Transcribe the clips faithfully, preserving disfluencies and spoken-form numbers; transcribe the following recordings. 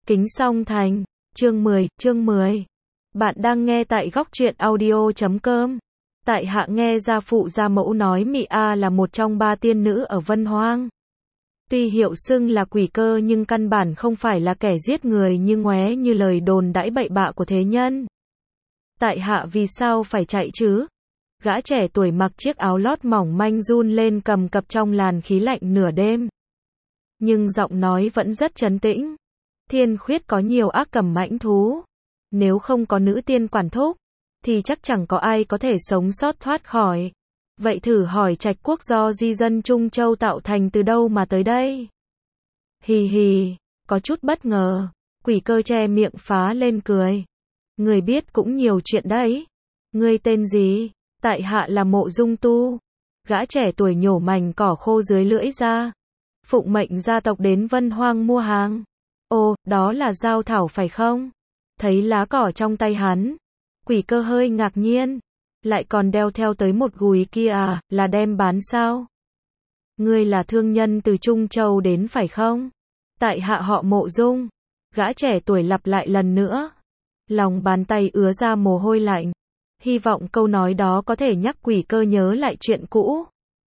Kính Song Thành, chương mười, chương mười. Bạn đang nghe tại góc truyện audio chấm com. Tại hạ nghe gia phụ gia mẫu nói Mị A là một trong ba tiên nữ ở Vân Hoang. Tuy hiệu xưng là quỷ cơ nhưng căn bản không phải là kẻ giết người như ngoé như lời đồn đãi bậy bạ của thế nhân. Tại hạ vì sao phải chạy chứ? Gã trẻ tuổi mặc chiếc áo lót mỏng manh run lên cầm cập trong làn khí lạnh nửa đêm. Nhưng giọng nói vẫn rất trấn tĩnh. Thiên Khuyết có nhiều ác cầm mãnh thú. Nếu không có nữ tiên quản thúc, thì chắc chẳng có ai có thể sống sót thoát khỏi. Vậy thử hỏi Trạch Quốc do di dân Trung Châu tạo thành từ đâu mà tới đây? Hì hì, có chút bất ngờ. Quỷ cơ che miệng phá lên cười. Người biết cũng nhiều chuyện đấy. Ngươi tên gì? Tại hạ là Mộ Dung Tu. Gã trẻ tuổi nhổ mảnh cỏ khô dưới lưỡi ra. Phụng mệnh gia tộc đến Vân Hoang mua hàng. Ồ, đó là dao thảo phải không? Thấy lá cỏ trong tay hắn, quỷ cơ hơi ngạc nhiên. Lại còn đeo theo tới một gùi kia à, là đem bán sao? Ngươi là thương nhân từ Trung Châu đến phải không? Tại hạ họ Mộ Dung. Gã trẻ tuổi lặp lại lần nữa. Lòng bàn tay ứa ra mồ hôi lạnh. Hy vọng câu nói đó có thể nhắc quỷ cơ nhớ lại chuyện cũ.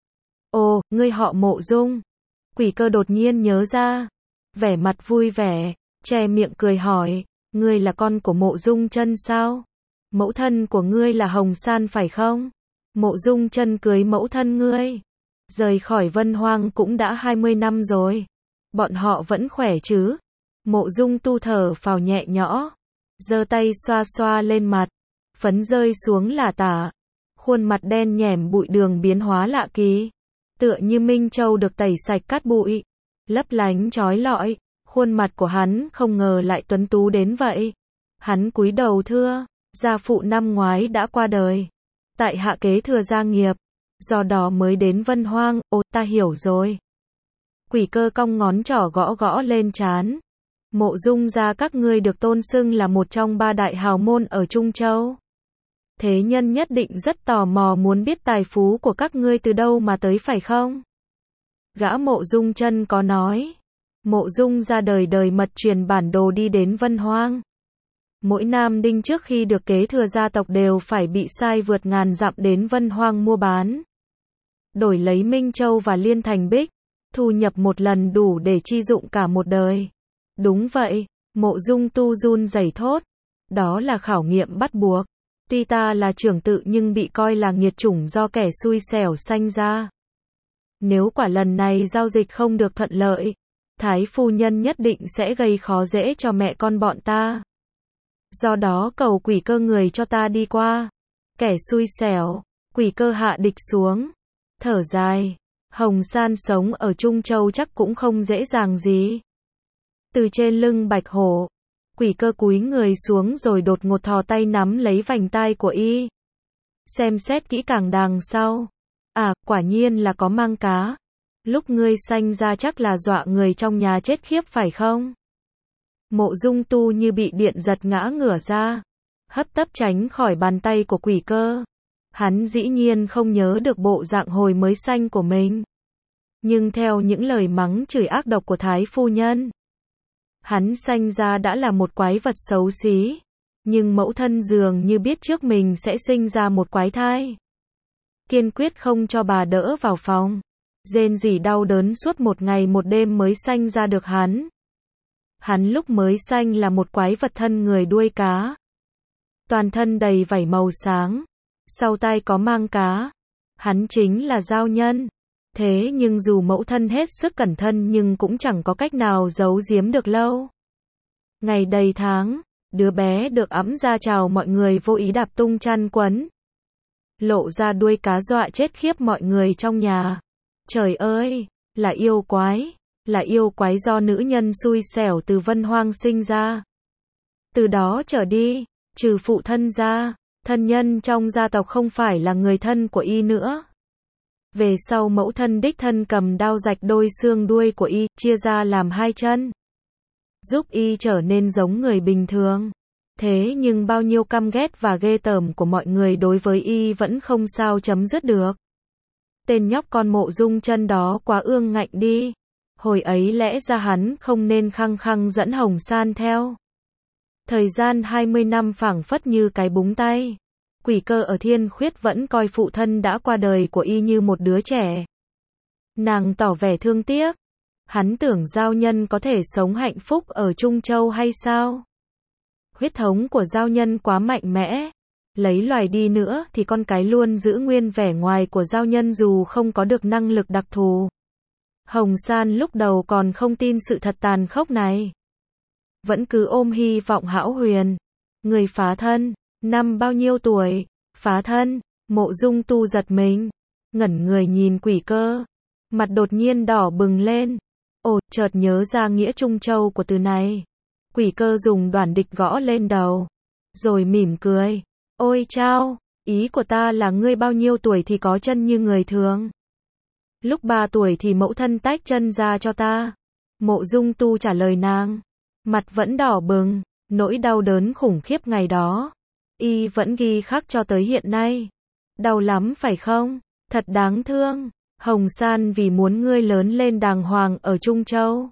Ồ, ngươi họ Mộ Dung. Quỷ cơ đột nhiên nhớ ra. Vẻ mặt vui vẻ, che miệng cười hỏi, ngươi là con của Mộ Dung Chân sao? Mẫu thân của ngươi là Hồng San phải không? Mộ Dung Chân cưới mẫu thân ngươi. Rời khỏi Vân Hoang cũng đã hai mươi năm rồi. Bọn họ vẫn khỏe chứ? Mộ Dung Tu thở phào nhẹ nhõm, giơ tay xoa xoa lên mặt, phấn rơi xuống lả tả. Khuôn mặt đen nhẻm bụi đường biến hóa lạ kỳ, tựa như Minh Châu được tẩy sạch cát bụi. Lấp lánh chói lọi, khuôn mặt của hắn không ngờ lại tuấn tú đến vậy. Hắn cúi đầu thưa, gia phụ năm ngoái đã qua đời. Tại hạ kế thừa gia nghiệp, do đó mới đến Vân Hoang. Ồ, ta hiểu rồi. Quỷ cơ cong ngón trỏ gõ gõ lên trán. Mộ Dung gia các ngươi được tôn xưng là một trong ba đại hào môn ở Trung Châu. Thế nhân nhất định rất tò mò muốn biết tài phú của các ngươi từ đâu mà tới phải không? Gã Mộ Dung Chân có nói. Mộ Dung ra đời đời mật truyền bản đồ đi đến Vân Hoang. Mỗi nam đinh trước khi được kế thừa gia tộc đều phải bị sai vượt ngàn dặm đến Vân Hoang mua bán. Đổi lấy Minh Châu và Liên Thành Bích. Thu nhập một lần đủ để chi dụng cả một đời. Đúng vậy, Mộ Dung Tu run rẩy thốt. Đó là khảo nghiệm bắt buộc. Tuy ta là trưởng tự nhưng bị coi là nghiệt chủng do kẻ xui xẻo sanh ra. Nếu quả lần này giao dịch không được thuận lợi, Thái phu nhân nhất định sẽ gây khó dễ cho mẹ con bọn ta. Do đó cầu quỷ cơ người cho ta đi qua. Kẻ xui xẻo, quỷ cơ hạ địch xuống. Thở dài, Hồng San sống ở Trung Châu chắc cũng không dễ dàng gì. Từ trên lưng bạch hổ, quỷ cơ cúi người xuống rồi đột ngột thò tay nắm lấy vành tai của y. Xem xét kỹ càng đằng sau. À, quả nhiên là có mang cá. Lúc ngươi sanh ra chắc là dọa người trong nhà chết khiếp phải không? Mộ Dung Tu như bị điện giật ngã ngửa ra, hấp tấp tránh khỏi bàn tay của quỷ cơ. Hắn dĩ nhiên không nhớ được bộ dạng hồi mới sanh của mình. Nhưng theo những lời mắng chửi ác độc của Thái phu nhân, hắn sanh ra đã là một quái vật xấu xí. Nhưng mẫu thân dường như biết trước mình sẽ sinh ra một quái thai. Kiên quyết không cho bà đỡ vào phòng. Rên rỉ đau đớn suốt một ngày một đêm mới sanh ra được hắn. Hắn lúc mới sanh là một quái vật thân người đuôi cá. Toàn thân đầy vảy màu sáng. Sau tai có mang cá. Hắn chính là giao nhân. Thế nhưng dù mẫu thân hết sức cẩn thận nhưng cũng chẳng có cách nào giấu giếm được lâu. Ngày đầy tháng, đứa bé được ẵm ra chào mọi người vô ý đạp tung chăn quấn. Lộ ra đuôi cá dọa chết khiếp mọi người trong nhà. Trời ơi, là yêu quái, là yêu quái do nữ nhân xui xẻo từ Vân Hoang sinh ra. Từ đó trở đi, trừ phụ thân ra, thân nhân trong gia tộc không phải là người thân của y nữa. Về sau mẫu thân đích thân cầm đao rạch đôi xương đuôi của y, chia ra làm hai chân. Giúp y trở nên giống người bình thường. Thế nhưng bao nhiêu căm ghét và ghê tởm của mọi người đối với y vẫn không sao chấm dứt được. Tên nhóc con Mộ Dung Chân đó quá ương ngạnh đi. Hồi ấy lẽ ra hắn không nên khăng khăng dẫn Hồng San theo. Thời gian hai mươi năm phảng phất như cái búng tay. Quỷ Cơ ở Thiên Khuyết vẫn coi phụ thân đã qua đời của y như một đứa trẻ. Nàng tỏ vẻ thương tiếc. Hắn tưởng Giao Nhân có thể sống hạnh phúc ở Trung Châu hay sao? Huyết thống của Giao Nhân quá mạnh mẽ. Lấy loài đi nữa thì con cái luôn giữ nguyên vẻ ngoài của Giao Nhân dù không có được năng lực đặc thù. Hồng San lúc đầu còn không tin sự thật tàn khốc này. Vẫn cứ ôm hy vọng hão huyền. Người phá thân, năm bao nhiêu tuổi? Phá thân, Mộ Dung Tu giật mình. Ngẩn người nhìn Quỷ Cơ. Mặt đột nhiên đỏ bừng lên. Ồ, chợt nhớ ra nghĩa Trung Châu của từ này. Quỷ Cơ dùng đoản địch gõ lên đầu. Rồi mỉm cười. Ôi chao, ý của ta là ngươi bao nhiêu tuổi thì có chân như người thường. Lúc ba tuổi thì mẫu thân tách chân ra cho ta. Mộ Dung Tu trả lời nàng. Mặt vẫn đỏ bừng, nỗi đau đớn khủng khiếp ngày đó. Y vẫn ghi khắc cho tới hiện nay. Đau lắm phải không? Thật đáng thương. Hồng San vì muốn ngươi lớn lên đàng hoàng ở Trung Châu.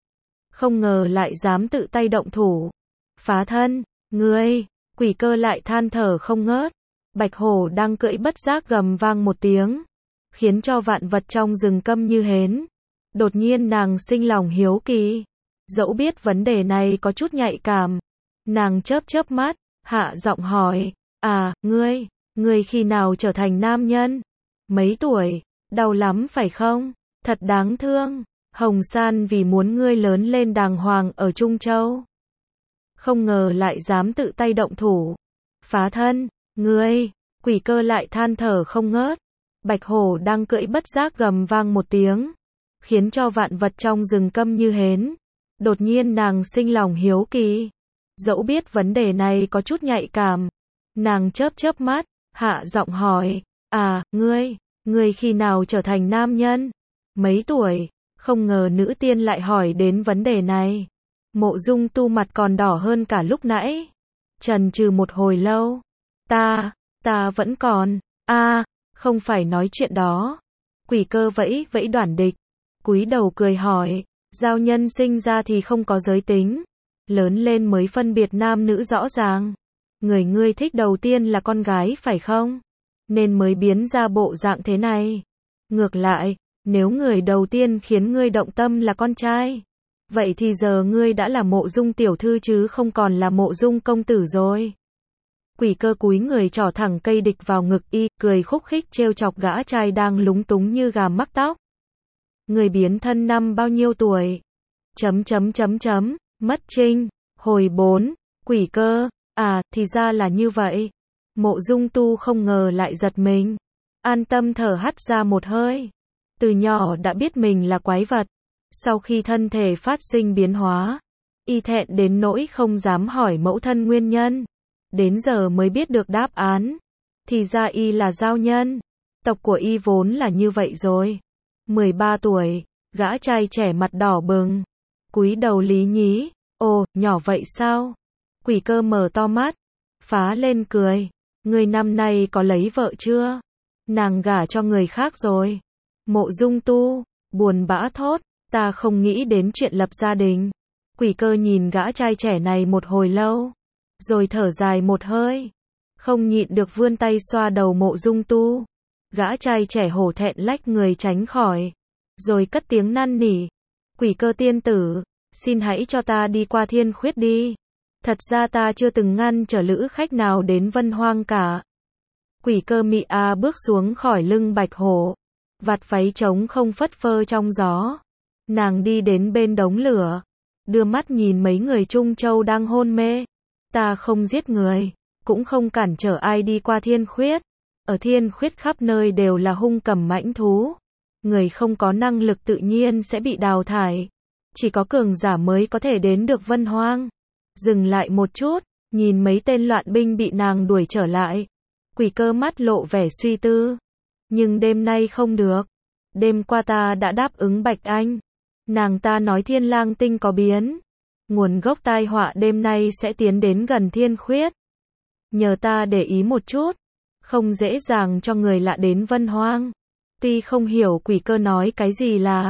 Không ngờ lại dám tự tay động thủ. Phá thân, ngươi, Quỷ Cơ lại than thở không ngớt. Bạch hổ đang cưỡi bất giác gầm vang một tiếng. Khiến cho vạn vật trong rừng câm như hến. Đột nhiên nàng sinh lòng hiếu kỳ. Dẫu biết vấn đề này có chút nhạy cảm. Nàng chớp chớp mắt, hạ giọng hỏi. À, ngươi, ngươi khi nào trở thành nam nhân? Mấy tuổi? Đau lắm phải không? Thật đáng thương. Hồng San vì muốn ngươi lớn lên đàng hoàng ở Trung Châu. Không ngờ lại dám tự tay động thủ. Phá thân, ngươi, Quỷ Cơ lại than thở không ngớt. Bạch hổ đang cưỡi bất giác gầm vang một tiếng. Khiến cho vạn vật trong rừng câm như hến. Đột nhiên nàng sinh lòng hiếu kỳ. Dẫu biết vấn đề này có chút nhạy cảm. Nàng chớp chớp mắt, hạ giọng hỏi. À, ngươi, ngươi khi nào trở thành nam nhân? Mấy tuổi? Không ngờ nữ tiên lại hỏi đến vấn đề này. Mộ Dung Tu mặt còn đỏ hơn cả lúc nãy. Chần chừ một hồi lâu. Ta, ta vẫn còn. A, không phải nói chuyện đó. Quỷ Cơ vẫy vẫy đoản địch. Cúi đầu cười hỏi. Giao Nhân sinh ra thì không có giới tính. Lớn lên mới phân biệt nam nữ rõ ràng. Người ngươi thích đầu tiên là con gái phải không? Nên mới biến ra bộ dạng thế này. Ngược lại, nếu người đầu tiên khiến ngươi động tâm là con trai. Vậy thì giờ ngươi đã là Mộ Dung tiểu thư chứ không còn là Mộ Dung công tử rồi. Quỷ Cơ cúi người trỏ thẳng cây địch vào ngực y, cười khúc khích trêu chọc gã trai đang lúng túng như gà mắc tóc. Người biến thân năm bao nhiêu tuổi? Chấm chấm chấm chấm, mất trinh, hồi bốn, Quỷ Cơ, à, thì ra là như vậy. Mộ Dung Tu không ngờ lại giật mình. An tâm thở hắt ra một hơi. Từ nhỏ đã biết mình là quái vật. Sau khi thân thể phát sinh biến hóa, y thẹn đến nỗi không dám hỏi mẫu thân nguyên nhân. Đến giờ mới biết được đáp án. Thì ra y là giao nhân. Tộc của y vốn là như vậy rồi. mười ba tuổi, gã trai trẻ mặt đỏ bừng. Cúi đầu lý nhí. Ồ, nhỏ vậy sao? Quỷ Cơ mở to mắt. Phá lên cười. Người năm nay có lấy vợ chưa? Nàng gả cho người khác rồi. Mộ Dung Tu, buồn bã thốt. Ta không nghĩ đến chuyện lập gia đình. Quỷ Cơ nhìn gã trai trẻ này một hồi lâu. Rồi thở dài một hơi. Không nhịn được vươn tay xoa đầu Mộ Dung Tu. Gã trai trẻ hổ thẹn lách người tránh khỏi. Rồi cất tiếng năn nỉ. Quỷ Cơ tiên tử, xin hãy cho ta đi qua Thiên Khuyết đi. Thật ra ta chưa từng ngăn trở lữ khách nào đến Vân Hoang cả. Quỷ Cơ mị a bước xuống khỏi lưng bạch hổ. Vạt váy trống không phất phơ trong gió. Nàng đi đến bên đống lửa. Đưa mắt nhìn mấy người Trung Châu đang hôn mê. Ta không giết người. Cũng không cản trở ai đi qua Thiên Khuyết. Ở Thiên Khuyết khắp nơi đều là hung cầm mãnh thú. Người không có năng lực tự nhiên sẽ bị đào thải. Chỉ có cường giả mới có thể đến được Vân Hoang. Dừng lại một chút, nhìn mấy tên loạn binh bị nàng đuổi trở lại. Quỷ Cơ mắt lộ vẻ suy tư. Nhưng đêm nay không được. Đêm qua ta đã đáp ứng Bạch Anh. Nàng ta nói Thiên Lang Tinh có biến. Nguồn gốc tai họa đêm nay sẽ tiến đến gần Thiên Khuyết. Nhờ ta để ý một chút. Không dễ dàng cho người lạ đến Vân Hoang. Tuy không hiểu Quỷ Cơ nói cái gì là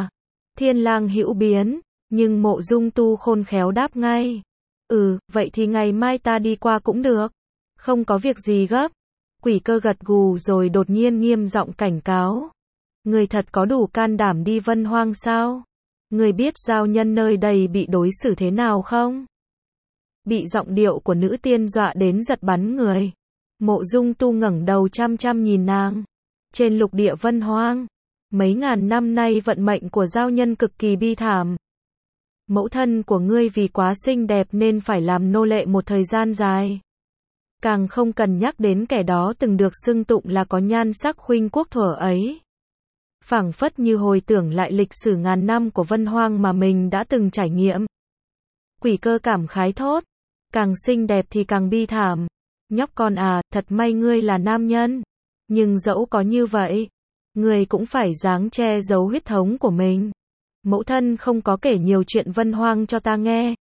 Thiên lang hữu biến, nhưng Mộ Dung Tu khôn khéo đáp ngay. Ừ, vậy thì ngày mai ta đi qua cũng được. Không có việc gì gấp. Quỷ Cơ gật gù rồi đột nhiên nghiêm giọng cảnh cáo. Người thật có đủ can đảm đi Vân Hoang sao? Người biết giao nhân nơi đây bị đối xử thế nào không? Bị giọng điệu của nữ tiên dọa đến giật bắn người. Mộ Dung Tu ngẩng đầu chăm chăm nhìn nàng. Trên lục địa Vân Hoang, mấy ngàn năm nay vận mệnh của giao nhân cực kỳ bi thảm. Mẫu thân của ngươi vì quá xinh đẹp nên phải làm nô lệ một thời gian dài. Càng không cần nhắc đến kẻ đó từng được xưng tụng là có nhan sắc khuynh quốc thuở ấy. Phảng phất như hồi tưởng lại lịch sử ngàn năm của Vân Hoang mà mình đã từng trải nghiệm. Quỷ Cơ cảm khái thốt. Càng xinh đẹp thì càng bi thảm. Nhóc con à, thật may ngươi là nam nhân. Nhưng dẫu có như vậy, ngươi cũng phải ráng che giấu huyết thống của mình. Mẫu thân không có kể nhiều chuyện Vân Hoang cho ta nghe.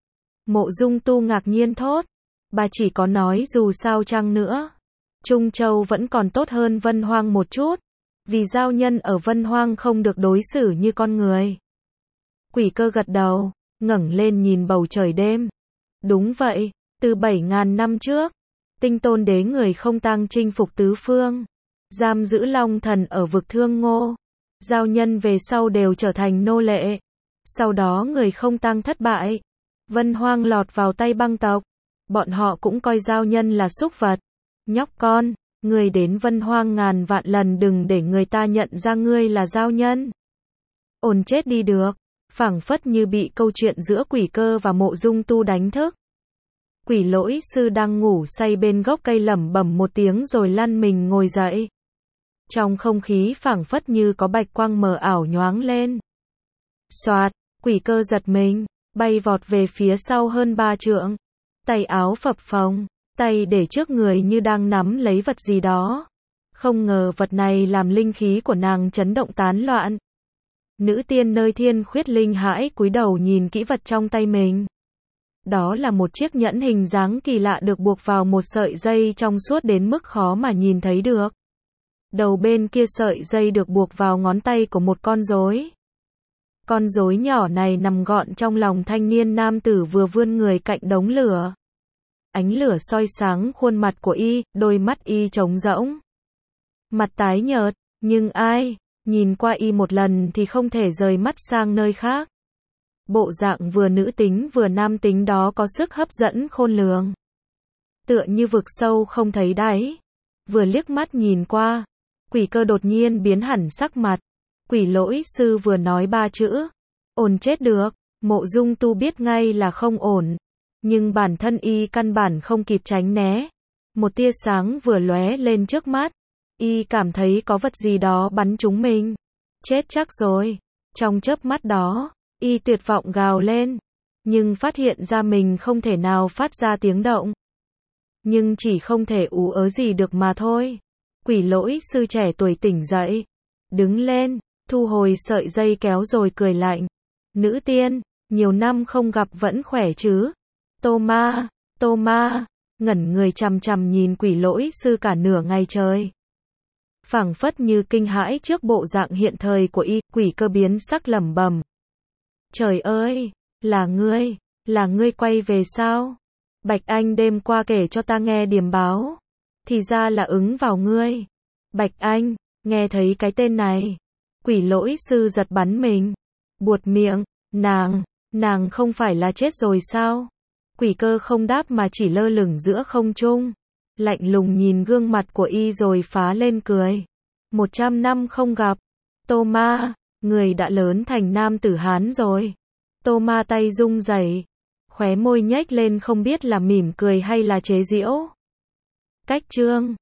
Mộ Dung Tu ngạc nhiên thốt. Bà chỉ có nói dù sao chăng nữa, Trung Châu vẫn còn tốt hơn Vân Hoang một chút. Vì giao nhân ở Vân Hoang không được đối xử như con người. Quỷ Cơ gật đầu, ngẩng lên nhìn bầu trời đêm. Đúng vậy, từ bảy ngàn năm trước, Tinh Tôn Đế người không tang chinh phục tứ phương, giam giữ Long Thần ở vực Thương Ngô. Giao nhân về sau đều trở thành nô lệ. Sau đó người không tang thất bại, Vân Hoang lọt vào tay băng tộc. Bọn họ cũng coi giao nhân là súc vật. Nhóc con, ngươi đến Vân Hoang ngàn vạn lần đừng để người ta nhận ra ngươi là giao nhân. Ổn chết đi được. Phảng phất như bị câu chuyện giữa Quỷ Cơ và Mộ Dung Tu đánh thức. Quỷ Lỗi Sư đang ngủ say bên gốc cây lẩm bẩm một tiếng rồi lăn mình ngồi dậy. Trong không khí phảng phất như có bạch quang mờ ảo nhoáng lên. Xoạt, Quỷ Cơ giật mình, bay vọt về phía sau hơn ba trượng. Tay áo phập phồng, tay để trước người như đang nắm lấy vật gì đó. Không ngờ vật này làm linh khí của nàng chấn động tán loạn. Nữ tiên nơi Thiên Khuyết Linh hãi cúi đầu nhìn kỹ vật trong tay mình. Đó là một chiếc nhẫn hình dáng kỳ lạ được buộc vào một sợi dây trong suốt đến mức khó mà nhìn thấy được. Đầu bên kia sợi dây được buộc vào ngón tay của một con rối. Con rối nhỏ này nằm gọn trong lòng thanh niên nam tử vừa vươn người cạnh đống lửa. Ánh lửa soi sáng khuôn mặt của y, đôi mắt y trống rỗng. Mặt tái nhợt, nhưng ai nhìn qua y một lần thì không thể rời mắt sang nơi khác. Bộ dạng vừa nữ tính vừa nam tính đó có sức hấp dẫn khôn lường. Tựa như vực sâu không thấy đáy. Vừa liếc mắt nhìn qua, Quỷ Cơ đột nhiên biến hẳn sắc mặt. Quỷ Lỗi Sư vừa nói ba chữ, ổn chết được, Mộ Dung Tu biết ngay là không ổn. Nhưng bản thân y căn bản không kịp tránh né. Một tia sáng vừa lóe lên trước mắt. Y cảm thấy có vật gì đó bắn trúng mình. Chết chắc rồi. Trong chớp mắt đó, y tuyệt vọng gào lên. Nhưng phát hiện ra mình không thể nào phát ra tiếng động. Nhưng chỉ không thể ú ớ gì được mà thôi. Quỷ Lỗi Sư trẻ tuổi tỉnh dậy. Đứng lên, thu hồi sợi dây kéo rồi cười lạnh. Nữ tiên, nhiều năm không gặp vẫn khỏe chứ? Tô Ma, Tô Ma, ngẩn người chằm chằm nhìn Quỷ Lỗi Sư cả nửa ngày trời. Phảng phất như kinh hãi trước bộ dạng hiện thời của y, Quỷ Cơ biến sắc lẩm bẩm. Trời ơi, là ngươi, là ngươi quay về sao? Bạch Anh đêm qua kể cho ta nghe điềm báo. Thì ra là ứng vào ngươi. Bạch Anh, nghe thấy cái tên này. Quỷ Lỗi Sư giật bắn mình. Buột miệng, nàng, nàng không phải là chết rồi sao? Quỷ Cơ không đáp mà chỉ lơ lửng giữa không trung. Lạnh lùng nhìn gương mặt của y rồi phá lên cười. Một trăm năm không gặp. Tô Ma, người đã lớn thành nam tử Hán rồi. Tô Ma tay rung rẩy, khóe môi nhếch lên không biết là mỉm cười hay là chế giễu. Cách chương